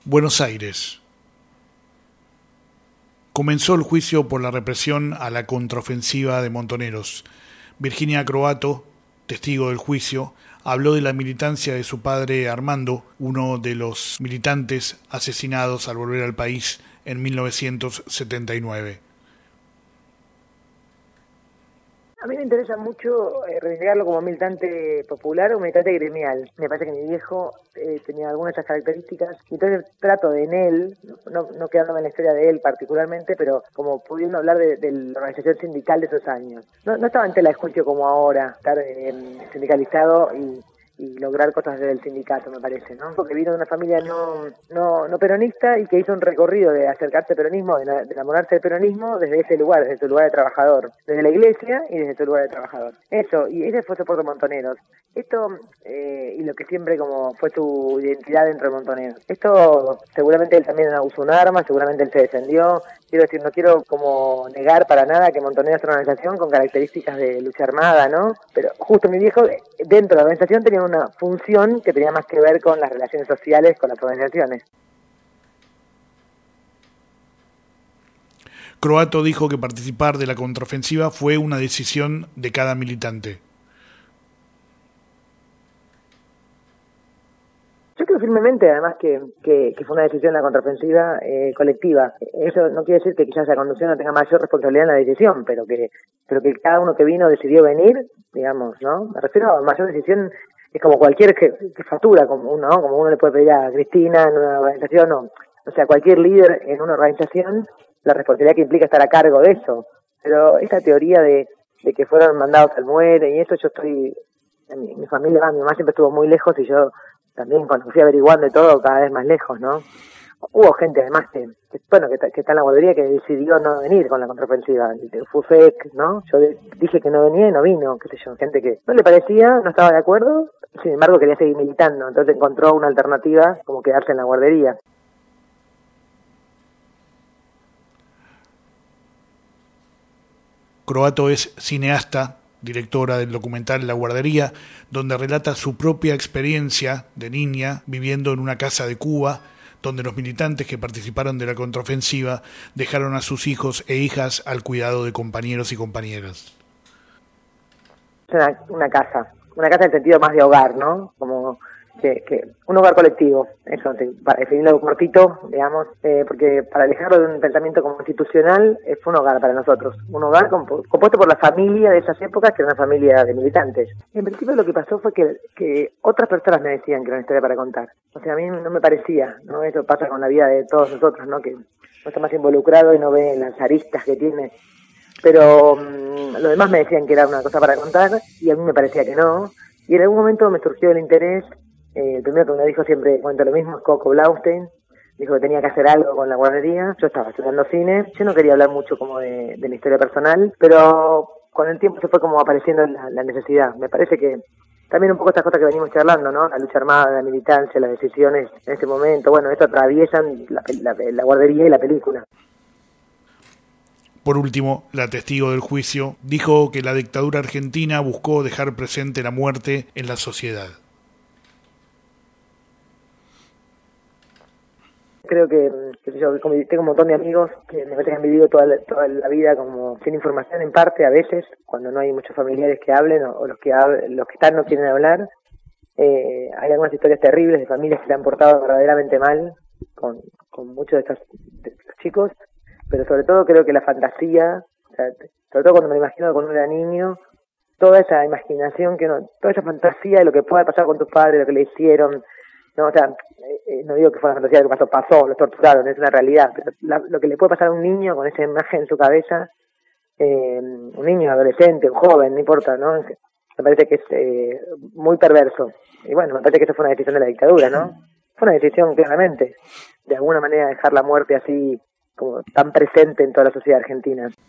Buenos Aires. Comenzó el juicio por la represión a la contraofensiva de Montoneros. Virginia Croatto, testigo del juicio, habló de la militancia de su padre Armando, uno de los militantes asesinados al volver al país en 1979. A mí me interesa mucho reivindicarlo como militante popular o militante gremial. Me parece que mi viejo tenía algunas de esas características, y entonces trato de en él, no quedándome en la historia de él particularmente, pero como pudiendo hablar de la organización sindical de esos años. No estaba en tela de juicio como ahora, estar sindicalizado y lograr cosas desde el sindicato, me parece, ¿no? Porque vino de una familia no peronista y que hizo un recorrido de acercarse al peronismo, de enamorarse del peronismo desde ese lugar, desde su lugar de trabajador, desde la iglesia y desde su lugar de trabajador. Eso, y ese fue su Puerto Montoneros. Esto, y lo que siempre como fue su identidad dentro de Montoneros. Esto, seguramente él también usó un arma, seguramente él se defendió. Quiero decir, no quiero como negar para nada que Montoneros es una organización con características de lucha armada, ¿no? Pero justo mi viejo, dentro de la organización, tenía una función que tenía más que ver con las relaciones sociales con las organizaciones. Croatto dijo que participar de la contraofensiva fue una decisión de cada militante. Yo creo firmemente, además, que fue una decisión de la contraofensiva colectiva. Eso no quiere decir que quizás la conducción no tenga mayor responsabilidad en la decisión, pero que cada uno que vino decidió venir, digamos, ¿no? Me refiero a mayor decisión. Es como cualquier jefatura, como uno le puede pedir a Cristina en una organización, o sea, cualquier líder en una organización, la responsabilidad que implica estar a cargo de eso. Pero esa teoría de que fueron mandados al muere y eso, yo estoy, mi familia, mi mamá siempre estuvo muy lejos y yo también cuando fui averiguando de todo cada vez más lejos, ¿no? Hubo gente además que está en la guardería que decidió no venir con la contraofensiva, FUSEC, ¿no? Yo dije que no venía y no vino, qué sé yo, gente que no le parecía, no estaba de acuerdo, sin embargo quería seguir militando, entonces encontró una alternativa como quedarse en la guardería. Croatto es cineasta, directora del documental La Guardería, donde relata su propia experiencia de niña viviendo en una casa de Cuba, donde los militantes que participaron de la contraofensiva dejaron a sus hijos e hijas al cuidado de compañeros y compañeras. Es una casa en el sentido más de hogar, ¿no? Como que un hogar colectivo, eso, para definirlo cortito, digamos, porque para alejarlo de un pensamiento como institucional, fue un hogar para nosotros, un hogar compuesto por la familia de esas épocas, que era una familia de militantes. En principio lo que pasó fue que otras personas me decían que era una historia para contar, o sea, a mí no me parecía, ¿no? Eso pasa con la vida de todos nosotros, ¿no? Que uno está más involucrado y no ve las aristas que tiene, pero los demás me decían que era una cosa para contar, y a mí me parecía que no, y en algún momento me surgió el interés. El primero que me dijo, siempre cuento lo mismo, es Coco Blaustein. Dijo que tenía que hacer algo con la guardería. Yo estaba estudiando cine. Yo no quería hablar mucho como de mi historia personal, pero con el tiempo se fue como apareciendo la necesidad. Me parece que también un poco estas cosas que venimos charlando, ¿no? La lucha armada, la militancia, las decisiones en este momento, bueno, esto atraviesan la guardería y la película. Por último, la testigo del juicio dijo que la dictadura argentina buscó dejar presente la muerte en la sociedad. Creo que yo tengo un montón de amigos que me parece que han vivido toda la vida como sin información en parte, a veces, cuando no hay muchos familiares que hablen o los que están no quieren hablar. Hay algunas historias terribles de familias que se han portado verdaderamente mal con muchos de estos chicos, pero sobre todo creo que la fantasía, o sea, sobre todo cuando me imagino cuando uno era niño, toda esa imaginación, toda esa fantasía de lo que pueda pasar con tus padres, lo que le hicieron, no, o sea, no digo que fue una fantasía, lo que pasó, los torturaron, es una realidad, pero lo que le puede pasar a un niño con esa imagen en su cabeza, un niño, adolescente, un joven, no importa, ¿no? Me parece que es muy perverso. Y bueno, me parece que eso fue una decisión de la dictadura, ¿no? Fue una decisión, claramente, de alguna manera dejar la muerte así, como tan presente en toda la sociedad argentina.